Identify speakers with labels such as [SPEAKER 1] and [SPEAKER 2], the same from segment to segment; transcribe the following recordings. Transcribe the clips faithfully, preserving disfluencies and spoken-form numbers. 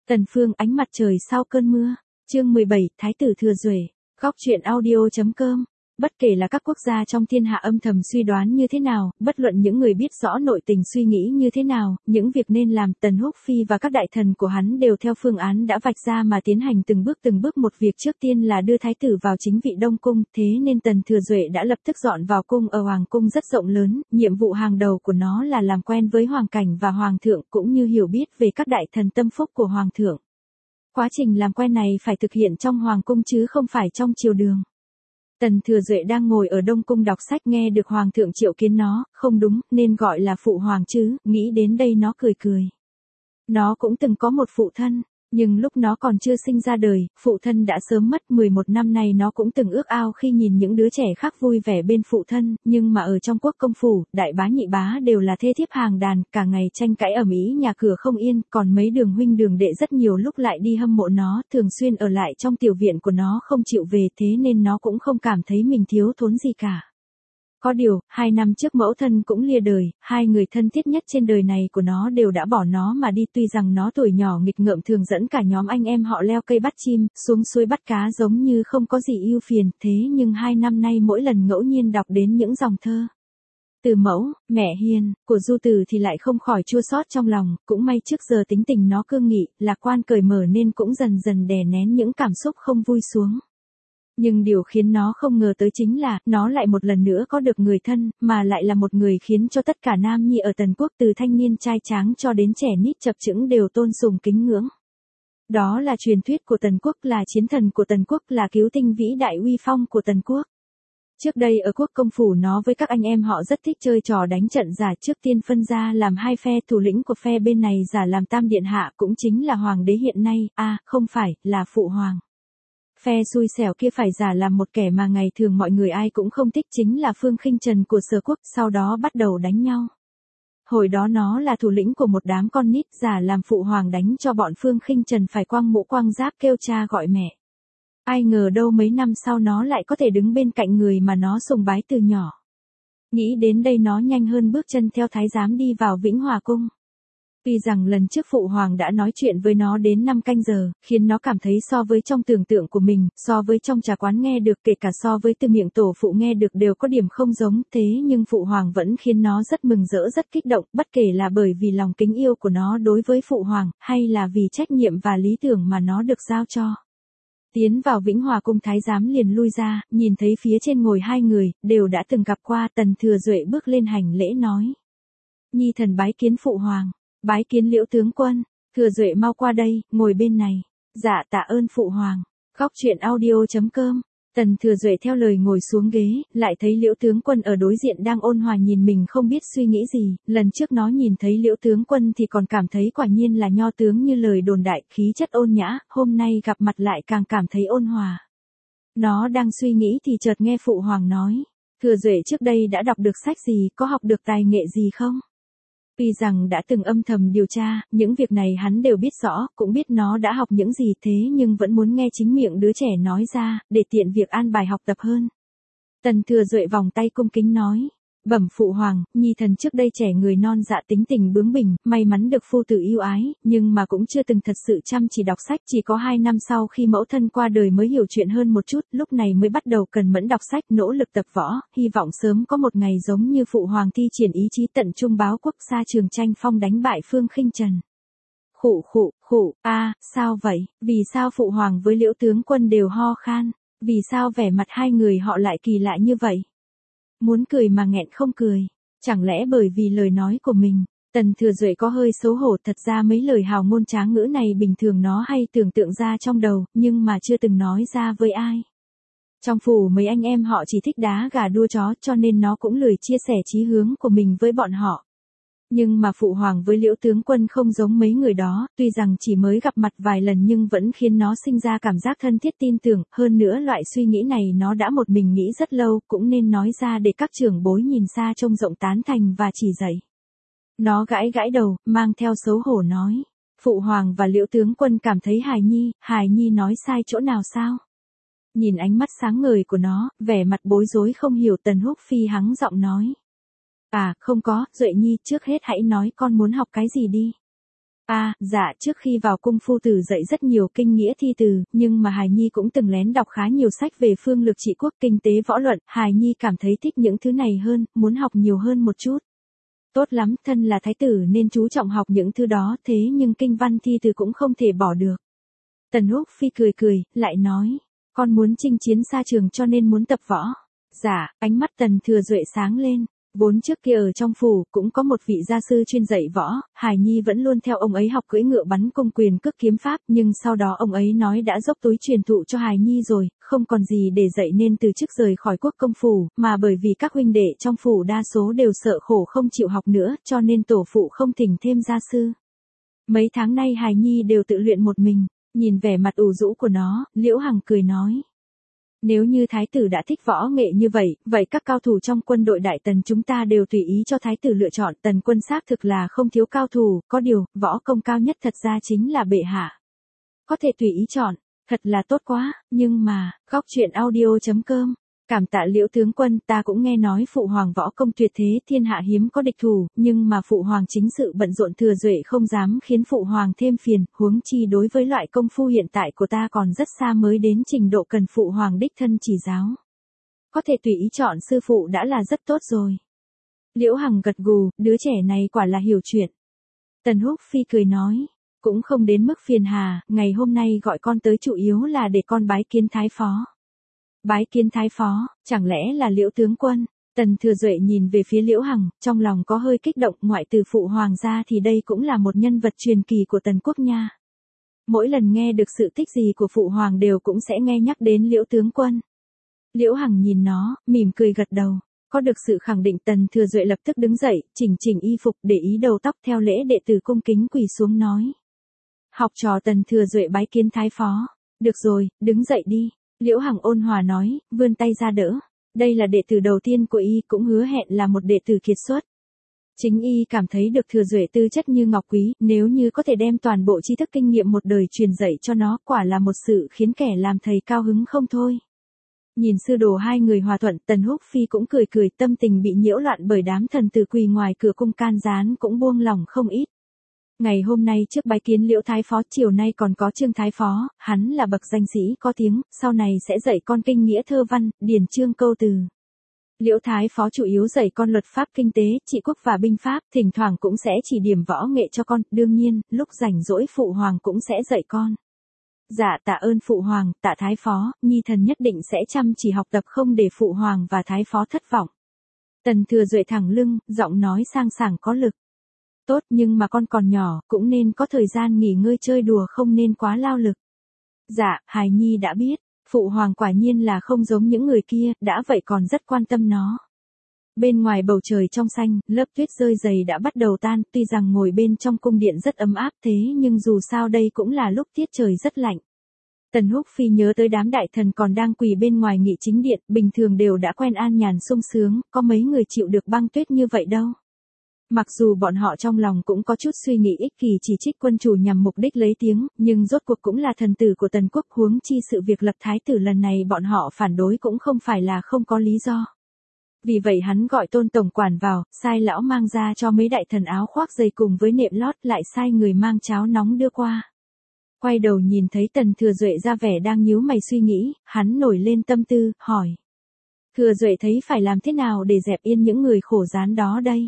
[SPEAKER 1] Tần Phương ánh mặt trời sau cơn mưa. Chương mười bảy, Thái tử Thừa Duệ. Góc truyện audio.com. Bất kể là các quốc gia trong thiên hạ âm thầm suy đoán như thế nào, bất luận những người biết rõ nội tình suy nghĩ như thế nào, những việc nên làm, Tần Húc Phi và các đại thần của hắn đều theo phương án đã vạch ra mà tiến hành từng bước từng bước. Một việc trước tiên là đưa thái tử vào chính vị Đông Cung, thế nên Tần Thừa Duệ đã lập tức dọn vào cung ở Hoàng Cung rất rộng lớn, nhiệm vụ hàng đầu của nó là làm quen với Hoàng Cảnh và Hoàng thượng cũng như hiểu biết về các đại thần tâm phúc của Hoàng thượng. Quá trình làm quen này phải thực hiện trong Hoàng Cung chứ không phải trong triều đường. Tần Thừa Duệ đang ngồi ở Đông Cung đọc sách nghe được Hoàng thượng triệu kiến nó, không đúng, nên gọi là phụ hoàng chứ, nghĩ đến đây nó cười cười. Nó cũng từng có một phụ thân, nhưng lúc nó còn chưa sinh ra đời, phụ thân đã sớm mất. Mười một năm nay nó cũng từng ước ao khi nhìn những đứa trẻ khác vui vẻ bên phụ thân, nhưng mà ở trong quốc công phủ, đại bá nhị bá đều là thê thiếp hàng đàn, cả ngày tranh cãi ầm ĩ nhà cửa không yên, còn mấy đường huynh đường đệ rất nhiều lúc lại đi hâm mộ nó, thường xuyên ở lại trong tiểu viện của nó không chịu về, thế nên nó cũng không cảm thấy mình thiếu thốn gì cả. Có điều, hai năm trước mẫu thân cũng lìa đời, hai người thân thiết nhất trên đời này của nó đều đã bỏ nó mà đi. Tuy rằng nó tuổi nhỏ nghịch ngợm thường dẫn cả nhóm anh em họ leo cây bắt chim, xuống suối bắt cá giống như không có gì ưu phiền, thế nhưng hai năm nay mỗi lần ngẫu nhiên đọc đến những dòng thơ Từ Mẫu, Mẹ Hiền của Du Tử thì lại không khỏi chua xót trong lòng, cũng may trước giờ tính tình nó cương nghị, lạc quan cởi mở nên cũng dần dần đè nén những cảm xúc không vui xuống. Nhưng điều khiến nó không ngờ tới chính là, nó lại một lần nữa có được người thân, mà lại là một người khiến cho tất cả nam nhi ở Tần Quốc từ thanh niên trai tráng cho đến trẻ nít chập chững đều tôn sùng kính ngưỡng. Đó là truyền thuyết của Tần Quốc, là chiến thần của Tần Quốc, là cứu tinh vĩ đại uy phong của Tần Quốc. Trước đây ở quốc công phủ nó với các anh em họ rất thích chơi trò đánh trận giả, trước tiên phân ra làm hai phe, thủ lĩnh của phe bên này giả làm tam điện hạ cũng chính là hoàng đế hiện nay, a à, không phải, là phụ hoàng. Phe xui xẻo kia phải giả làm một kẻ mà ngày thường mọi người ai cũng không thích, chính là Phương Khinh Trần của Sở Quốc, sau đó bắt đầu đánh nhau. Hồi đó nó là thủ lĩnh của một đám con nít, giả làm phụ hoàng đánh cho bọn Phương Khinh Trần phải quăng mũ quăng giáp kêu cha gọi mẹ. Ai ngờ đâu mấy năm sau nó lại có thể đứng bên cạnh người mà nó sùng bái từ nhỏ. Nghĩ đến đây nó nhanh hơn bước chân theo thái giám đi vào Vĩnh Hòa Cung. Tuy rằng lần trước phụ hoàng đã nói chuyện với nó đến năm canh giờ, khiến nó cảm thấy so với trong tưởng tượng của mình, so với trong trà quán nghe được, kể cả so với từ miệng tổ phụ nghe được đều có điểm không giống, thế nhưng phụ hoàng vẫn khiến nó rất mừng rỡ rất kích động, bất kể là bởi vì lòng kính yêu của nó đối với phụ hoàng, hay là vì trách nhiệm và lý tưởng mà nó được giao cho. Tiến vào Vĩnh Hòa Cung, thái giám liền lui ra, nhìn thấy phía trên ngồi hai người, đều đã từng gặp qua. Tần Thừa Duệ bước lên hành lễ nói: Nhi thần bái kiến phụ hoàng. Bái kiến Liễu tướng quân. Thừa Duệ mau qua đây, ngồi bên này. Dạ tạ ơn phụ hoàng. Góc truyện audio.com. Tần Thừa Duệ theo lời ngồi xuống ghế, lại thấy Liễu tướng quân ở đối diện đang ôn hòa nhìn mình không biết suy nghĩ gì. Lần trước nó nhìn thấy Liễu tướng quân thì còn cảm thấy quả nhiên là nho tướng như lời đồn đại, khí chất ôn nhã, hôm nay gặp mặt lại càng cảm thấy ôn hòa. Nó đang suy nghĩ thì chợt nghe phụ hoàng nói: Thừa Duệ trước đây đã đọc được sách gì, có học được tài nghệ gì không? Tuy rằng đã từng âm thầm điều tra, những việc này hắn đều biết rõ, cũng biết nó đã học những gì, thế nhưng vẫn muốn nghe chính miệng đứa trẻ nói ra, để tiện việc an bài học tập hơn. Tần Thừa Duệ vòng tay cung kính nói: Bẩm phụ hoàng, nhi thần trước đây trẻ người non dạ, tính tình bướng bỉnh, may mắn được phu tử yêu ái, nhưng mà cũng chưa từng thật sự chăm chỉ đọc sách, chỉ có hai năm sau khi mẫu thân qua đời mới hiểu chuyện hơn một chút, lúc này mới bắt đầu cần mẫn đọc sách, nỗ lực tập võ, hy vọng sớm có một ngày giống như phụ hoàng thi triển ý chí tận trung báo quốc, xa trường tranh phong đánh bại Phương Khinh Trần. Khụ khụ, khụ, a, sao vậy, vì sao phụ hoàng với Liễu tướng quân đều ho khan, vì sao vẻ mặt hai người họ lại kỳ lạ như vậy? Muốn cười mà nghẹn không cười, chẳng lẽ bởi vì lời nói của mình? Tần Thừa Duệ có hơi xấu hổ, thật ra mấy lời hào ngôn tráng ngữ này bình thường nó hay tưởng tượng ra trong đầu, nhưng mà chưa từng nói ra với ai. Trong phủ mấy anh em họ chỉ thích đá gà đua chó, cho nên nó cũng lười chia sẻ chí hướng của mình với bọn họ. Nhưng mà phụ hoàng với Liễu tướng quân không giống mấy người đó, tuy rằng chỉ mới gặp mặt vài lần nhưng vẫn khiến nó sinh ra cảm giác thân thiết tin tưởng, hơn nữa loại suy nghĩ này nó đã một mình nghĩ rất lâu, cũng nên nói ra để các trưởng bối nhìn xa trông rộng tán thành và chỉ dạy. Nó gãi gãi đầu, mang theo xấu hổ nói: Phụ hoàng và Liễu tướng quân cảm thấy hài nhi, hài nhi nói sai chỗ nào sao? Nhìn ánh mắt sáng ngời của nó, vẻ mặt bối rối không hiểu, Tần Húc Phi hắng giọng nói: À, không có, Duệ nhi, trước hết hãy nói con muốn học cái gì đi. À, dạ, trước khi vào cung phu tử dạy rất nhiều kinh nghĩa thi từ, nhưng mà Hài Nhi cũng từng lén đọc khá nhiều sách về phương lược trị quốc, kinh tế võ luận, Hài Nhi cảm thấy thích những thứ này hơn, muốn học nhiều hơn một chút. Tốt lắm, thân là thái tử nên chú trọng học những thứ đó, thế nhưng kinh văn thi từ cũng không thể bỏ được. Tần Húc Phi cười cười, lại nói, con muốn chinh chiến xa trường cho nên muốn tập võ. Dạ, ánh mắt Tần Thừa Duệ sáng lên. Vốn trước kia ở trong phủ, cũng có một vị gia sư chuyên dạy võ, Hài Nhi vẫn luôn theo ông ấy học cưỡi ngựa bắn cung quyền cước kiếm pháp, nhưng sau đó ông ấy nói đã dốc túi truyền thụ cho Hài Nhi rồi, không còn gì để dạy nên từ chức rời khỏi quốc công phủ, mà bởi vì các huynh đệ trong phủ đa số đều sợ khổ không chịu học nữa, cho nên tổ phụ không thỉnh thêm gia sư. Mấy tháng nay Hài Nhi đều tự luyện một mình, nhìn vẻ mặt ủ rũ của nó, Liễu Hằng cười nói. Nếu như thái tử đã thích võ nghệ như vậy, vậy các cao thủ trong quân đội Đại Tần chúng ta đều tùy ý cho thái tử lựa chọn. Tần quân xác thực là không thiếu cao thủ, có điều, võ công cao nhất thật ra chính là bệ hạ. Có thể tùy ý chọn, thật là tốt quá, nhưng mà, góc truyện audio chấm com, cảm tạ Liễu tướng quân, ta cũng nghe nói phụ hoàng võ công tuyệt thế, thiên hạ hiếm có địch thủ, nhưng mà phụ hoàng chính sự bận rộn, Thừa Duệ không dám khiến phụ hoàng thêm phiền, huống chi đối với loại công phu hiện tại của ta còn rất xa mới đến trình độ cần phụ hoàng đích thân chỉ giáo. Có thể tùy ý chọn sư phụ đã là rất tốt rồi. Liễu Hằng gật gù, đứa trẻ này quả là hiểu chuyện. Tần Húc Phi cười nói, cũng không đến mức phiền hà, ngày hôm nay gọi con tới chủ yếu là để con bái kiến thái phó. Bái kiến thái phó, chẳng lẽ là Liễu tướng quân? Tần Thừa Duệ nhìn về phía Liễu Hằng, trong lòng có hơi kích động, ngoại từ phụ hoàng gia thì đây cũng là một nhân vật truyền kỳ của Tần quốc nha. Mỗi lần nghe được sự tích gì của phụ hoàng đều cũng sẽ nghe nhắc đến Liễu tướng quân. Liễu Hằng nhìn nó, mỉm cười gật đầu, có được sự khẳng định Tần Thừa Duệ lập tức đứng dậy, chỉnh chỉnh y phục, để ý đầu tóc theo lễ đệ tử cung kính quỳ xuống nói. Học trò Tần Thừa Duệ bái kiến thái phó, được rồi, đứng dậy đi. Liễu Hằng ôn hòa nói, vươn tay ra đỡ. Đây là đệ tử đầu tiên của y, cũng hứa hẹn là một đệ tử kiệt xuất. Chính y cảm thấy được Thừa Duệ tư chất như ngọc quý, nếu như có thể đem toàn bộ tri thức kinh nghiệm một đời truyền dạy cho nó, quả là một sự khiến kẻ làm thầy cao hứng không thôi. Nhìn sư đồ hai người hòa thuận, Tần Húc Phi cũng cười cười, tâm tình bị nhiễu loạn bởi đám thần tử quỳ ngoài cửa cung can gián cũng buông lòng không ít. Ngày hôm nay trước bái kiến Liễu thái phó, chiều nay còn có Trương thái phó, hắn là bậc danh sĩ có tiếng, sau này sẽ dạy con kinh nghĩa thơ văn, điển chương câu từ. Liễu thái phó chủ yếu dạy con luật pháp kinh tế, trị quốc và binh pháp, thỉnh thoảng cũng sẽ chỉ điểm võ nghệ cho con, đương nhiên, lúc rảnh rỗi phụ hoàng cũng sẽ dạy con. Dạ tạ ơn phụ hoàng, tạ thái phó, nhi thần nhất định sẽ chăm chỉ học tập không để phụ hoàng và thái phó thất vọng. Tần Thừa Duệ thẳng lưng, giọng nói sang sảng có lực. Tốt, nhưng mà con còn nhỏ, cũng nên có thời gian nghỉ ngơi chơi đùa, không nên quá lao lực. Dạ, Hài Nhi đã biết, phụ hoàng quả nhiên là không giống những người kia, đã vậy còn rất quan tâm nó. Bên ngoài bầu trời trong xanh, lớp tuyết rơi dày đã bắt đầu tan, tuy rằng ngồi bên trong cung điện rất ấm áp thế nhưng dù sao đây cũng là lúc tiết trời rất lạnh. Tần Húc Phi nhớ tới đám đại thần còn đang quỳ bên ngoài nghị chính điện, bình thường đều đã quen an nhàn sung sướng, có mấy người chịu được băng tuyết như vậy đâu. Mặc dù bọn họ trong lòng cũng có chút suy nghĩ ích kỷ chỉ trích quân chủ nhằm mục đích lấy tiếng, nhưng rốt cuộc cũng là thần tử của Tần quốc, huống chi sự việc lập thái tử lần này bọn họ phản đối cũng không phải là không có lý do. Vì vậy hắn gọi Tôn tổng quản vào, sai lão mang ra cho mấy đại thần áo khoác dày cùng với nệm lót, lại sai người mang cháo nóng đưa qua. Quay đầu nhìn thấy Tần Thừa Duệ ra vẻ đang nhíu mày suy nghĩ, hắn nổi lên tâm tư, hỏi. Thừa Duệ thấy phải làm thế nào để dẹp yên những người khổ gián đó đây?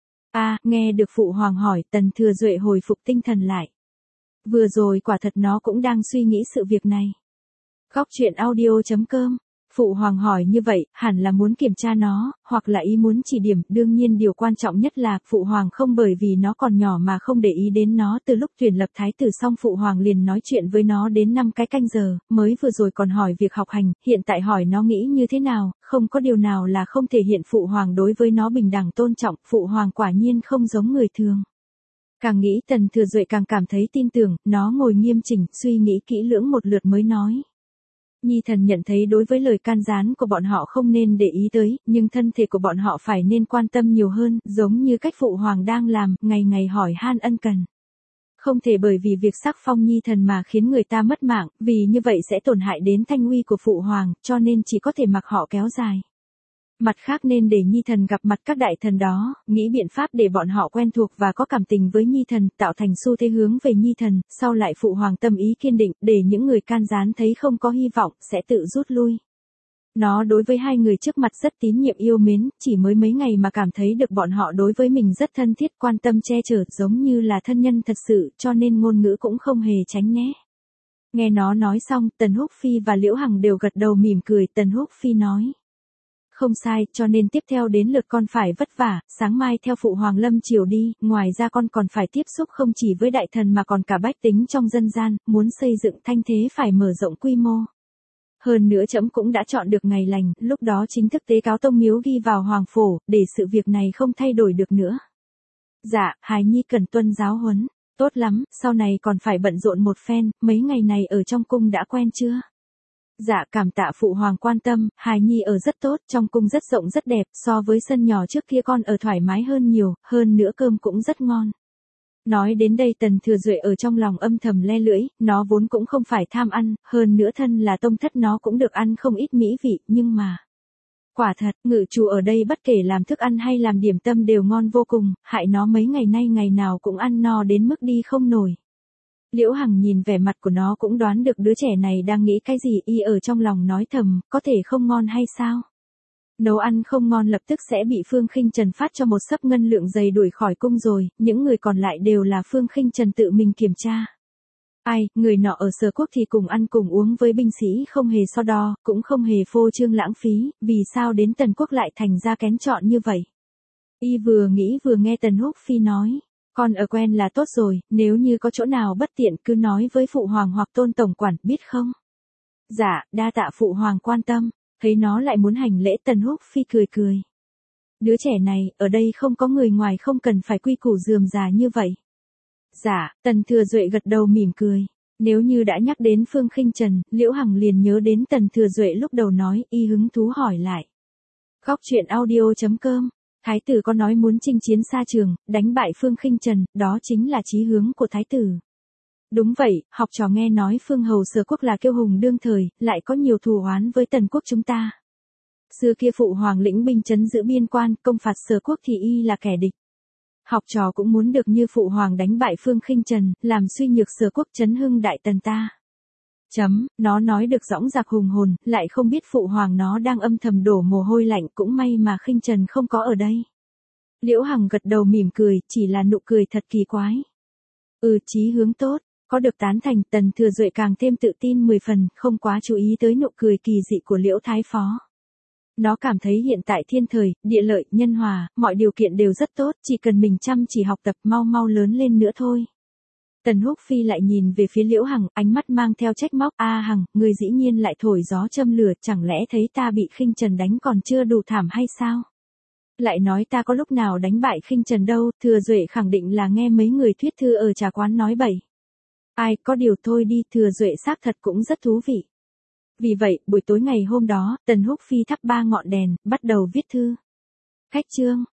[SPEAKER 1] À, nghe được phụ hoàng hỏi, Tần Thừa Duệ hồi phục tinh thần lại. Vừa rồi quả thật nó cũng đang suy nghĩ sự việc này. Góc truyện audio chấm com, phụ hoàng hỏi như vậy, hẳn là muốn kiểm tra nó, hoặc là ý muốn chỉ điểm, đương nhiên điều quan trọng nhất là, phụ hoàng không bởi vì nó còn nhỏ mà không để ý đến nó, từ lúc tuyển lập thái tử xong phụ hoàng liền nói chuyện với nó đến năm cái canh giờ, mới vừa rồi còn hỏi việc học hành, hiện tại hỏi nó nghĩ như thế nào, không có điều nào là không thể hiện phụ hoàng đối với nó bình đẳng tôn trọng, phụ hoàng quả nhiên không giống người thường. Càng nghĩ Tần Thừa Duệ càng cảm thấy tin tưởng, nó ngồi nghiêm chỉnh, suy nghĩ kỹ lưỡng một lượt mới nói. Nhi thần nhận thấy đối với lời can gián của bọn họ không nên để ý tới, nhưng thân thể của bọn họ phải nên quan tâm nhiều hơn, giống như cách phụ hoàng đang làm, ngày ngày hỏi han ân cần. Không thể bởi vì việc sắc phong Nhi thần mà khiến người ta mất mạng, vì như vậy sẽ tổn hại đến thanh uy của phụ hoàng, cho nên chỉ có thể mặc họ kéo dài. Mặt khác nên để Nhi thần gặp mặt các đại thần đó, nghĩ biện pháp để bọn họ quen thuộc và có cảm tình với Nhi thần, tạo thành xu thế hướng về Nhi thần, sau lại phụ hoàng tâm ý kiên định, để những người can gián thấy không có hy vọng, sẽ tự rút lui. Nó đối với hai người trước mặt rất tín nhiệm yêu mến, chỉ mới mấy ngày mà cảm thấy được bọn họ đối với mình rất thân thiết, quan tâm che chở, giống như là thân nhân thật sự, cho nên ngôn ngữ cũng không hề tránh né. Nghe nó nói xong, Tần Húc Phi và Liễu Hằng đều gật đầu mỉm cười. Tần Húc Phi nói: không sai, cho nên tiếp theo đến lượt con phải vất vả, sáng mai theo phụ hoàng lâm triều đi, ngoài ra con còn phải tiếp xúc không chỉ với đại thần mà còn cả bách tính trong dân gian, muốn xây dựng thanh thế phải mở rộng quy mô. Hơn nữa trẫm cũng đã chọn được ngày lành, lúc đó chính thức tế cáo tông miếu ghi vào hoàng phổ, để sự việc này không thay đổi được nữa. Dạ, hài nhi cần tuân giáo huấn. Tốt lắm, sau này còn phải bận rộn một phen, mấy ngày này ở trong cung đã quen chưa? Dạ, cảm tạ phụ hoàng quan tâm, hài nhi ở rất tốt, trong cung rất rộng rất đẹp, so với sân nhỏ trước kia con ở thoải mái hơn nhiều, hơn nữa cơm cũng rất ngon. Nói đến đây Tần Thừa Duệ ở trong lòng âm thầm le lưỡi, nó vốn cũng không phải tham ăn, hơn nữa thân là tông thất nó cũng được ăn không ít mỹ vị, nhưng mà... Quả thật, ngự chủ ở đây bất kể làm thức ăn hay làm điểm tâm đều ngon vô cùng, hại nó mấy ngày nay ngày nào cũng ăn no đến mức đi không nổi. Liễu Hằng nhìn vẻ mặt của nó cũng đoán được đứa trẻ này đang nghĩ cái gì, y ở trong lòng nói thầm, có thể không ngon hay sao? Nấu ăn không ngon lập tức sẽ bị Phương Khinh Trần phát cho một xấp ngân lượng dày đuổi khỏi cung rồi, những người còn lại đều là Phương Khinh Trần tự mình kiểm tra. Ai, người nọ ở Sở Quốc thì cùng ăn cùng uống với binh sĩ không hề so đo, cũng không hề phô trương lãng phí, vì sao đến Tần Quốc lại thành ra kén chọn như vậy? Y vừa nghĩ vừa nghe Tần Húc Phi nói, con ở quen là tốt rồi, nếu như có chỗ nào bất tiện cứ nói với phụ hoàng hoặc Tôn tổng quản, biết không? Dạ, đa tạ phụ hoàng quan tâm. Thấy nó lại muốn hành lễ, Tần Húc Phi cười cười. Đứa trẻ này, ở đây không có người ngoài, không cần phải quy củ rườm rà như vậy. Dạ, Tần Thừa Duệ gật đầu mỉm cười. Nếu như đã nhắc đến Phương Khinh Trần, Liễu Hằng liền nhớ đến Tần Thừa Duệ lúc đầu nói, y hứng thú hỏi lại. Góc truyện audio chấm com, Thái tử có nói muốn chinh chiến xa trường, đánh bại Phương Khinh Trần, đó chính là chí hướng của Thái tử. Đúng vậy, học trò nghe nói Phương Hầu Sở Quốc là kiêu hùng đương thời, lại có nhiều thù oán với Tần Quốc chúng ta. Xưa kia phụ hoàng lĩnh binh trấn giữ biên quan, công phạt Sở Quốc thì y là kẻ địch. Học trò cũng muốn được như phụ hoàng đánh bại Phương Khinh Trần, làm suy nhược Sở Quốc trấn hưng đại tần ta. Chấm, nó nói được dõng dạc hùng hồn, lại không biết phụ hoàng nó đang âm thầm đổ mồ hôi lạnh, cũng may mà Khinh Trần không có ở đây. Liễu Hằng gật đầu mỉm cười, chỉ là nụ cười thật kỳ quái. Ừ, chí hướng tốt. Có được tán thành, Tần Thừa Duệ càng thêm tự tin mười phần, không quá chú ý tới nụ cười kỳ dị của Liễu Thái Phó. Nó cảm thấy hiện tại thiên thời, địa lợi, nhân hòa, mọi điều kiện đều rất tốt, chỉ cần mình chăm chỉ học tập mau mau lớn lên nữa thôi. Tần Húc Phi lại nhìn về phía Liễu Hằng, ánh mắt mang theo trách móc, a Hằng, người dĩ nhiên lại thổi gió châm lửa, chẳng lẽ thấy ta bị Khinh Trần đánh còn chưa đủ thảm hay sao? Lại nói ta có lúc nào đánh bại Khinh Trần đâu, Thừa Duệ khẳng định là nghe mấy người thuyết thư ở trà quán nói bậy. Ai, có điều thôi đi, Thừa Duệ xác thật cũng rất thú vị. Vì vậy, buổi tối ngày hôm đó, Tần Húc Phi thắp ba ngọn đèn, bắt đầu viết thư. Khách chương,